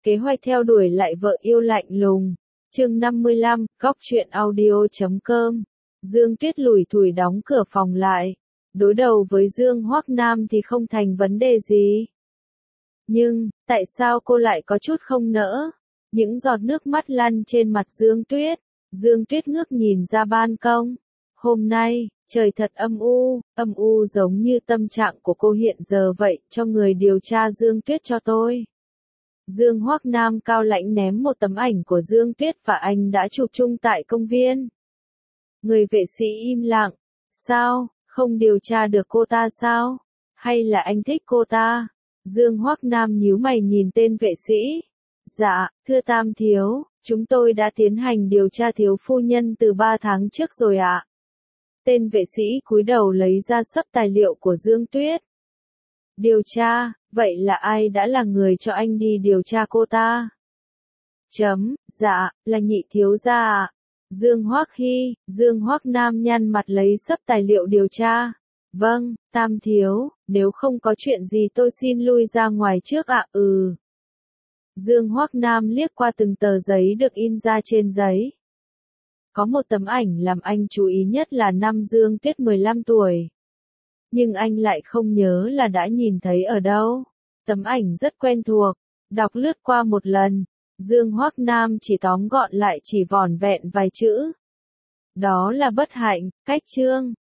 Kế hoạch theo đuổi lại vợ yêu lạnh lùng. Chương 55, góc truyện audio.com. Dương Tuyết lủi thủi đóng cửa phòng lại. Đối đầu với Dương Hoắc Nam thì không thành vấn đề gì. Nhưng, tại sao cô lại có chút không nỡ? Những giọt nước mắt lăn trên mặt Dương Tuyết. Dương Tuyết ngước nhìn ra ban công. Hôm nay, trời thật âm u giống như tâm trạng của cô hiện giờ vậy, cho người điều tra Dương Tuyết cho tôi. Dương Hoắc Nam cao lãnh ném một tấm ảnh của Dương Tuyết và anh đã chụp chung tại công viên. Người vệ sĩ im lặng. Sao, không điều tra được cô ta sao? Hay là anh thích cô ta? Dương Hoắc Nam nhíu mày nhìn tên vệ sĩ. Dạ, thưa Tam thiếu, chúng tôi đã tiến hành điều tra thiếu phu nhân từ 3 tháng trước rồi ạ. Tên vệ sĩ cúi đầu lấy ra xấp tài liệu của Dương Tuyết. Điều tra, vậy là ai đã là người cho anh đi điều tra cô ta? Dạ, là Nhị thiếu gia ạ. Dương Hoắc Nam nhăn mặt lấy xấp tài liệu điều tra. Vâng, Tam thiếu, nếu không có chuyện gì tôi xin lui ra ngoài trước ạ. Dương Hoắc Nam liếc qua từng tờ giấy được in ra trên giấy. Có một tấm ảnh làm anh chú ý nhất là năm Dương Tuyết 15 tuổi. Nhưng anh lại không nhớ là đã nhìn thấy ở đâu. Tấm ảnh rất quen thuộc. Đọc lướt qua một lần, Dương Hoắc Nam chỉ tóm gọn lại chỉ vỏn vẹn vài chữ. Đó là bất hạnh, cách chương.